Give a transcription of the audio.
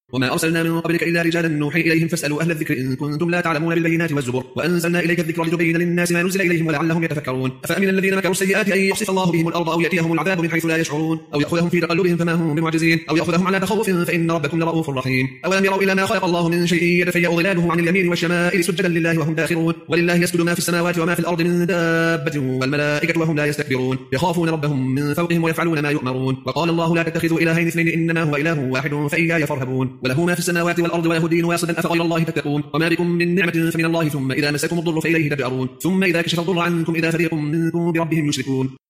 وما أرسلنا من قبلك إلا رجالا نوحي إليهم فاسألوا أهل الذكر إن كنتم لا تعلمون بالبينات والزبر وأنزلنا إليك الذكر لتبين للناس ما نزل إليهم ولعلهم يتفكرون أفأمن الذين مكروا السيئات أن يخسف الله بهم الأرض أو يأتيهم العذاب من حيث لا يشعرون أو يأخذهم في تقلبهم فما هم بمعجزين أو يأخذهم على تخوف فإن ربكم لرؤوف رحيم أولم يروا إلى ما خلق الله من شيء يتفيأ ظلاله عن اليمين والشمائل سجدا لله وهم داخرون ولله يسجد ما في السماوات وما في الأرض من دابة والملائكة وهم لا يستكبرون يخافون ربهم من فوقهم ويفعلون ما يؤمرون وقال الله لا تتخذوا إلهين اثنين إنما هو إله واحد فإياي فارهبون وله ما في السماوات والأرض وله الدين واصبا أفغير الله تتقون وما بكم من نعمة فمن الله ثم إذا مسكم الضر فإليه تجأرون ثم إذا كشف الضر عنكم إذا فريق منكم بربهم يشركون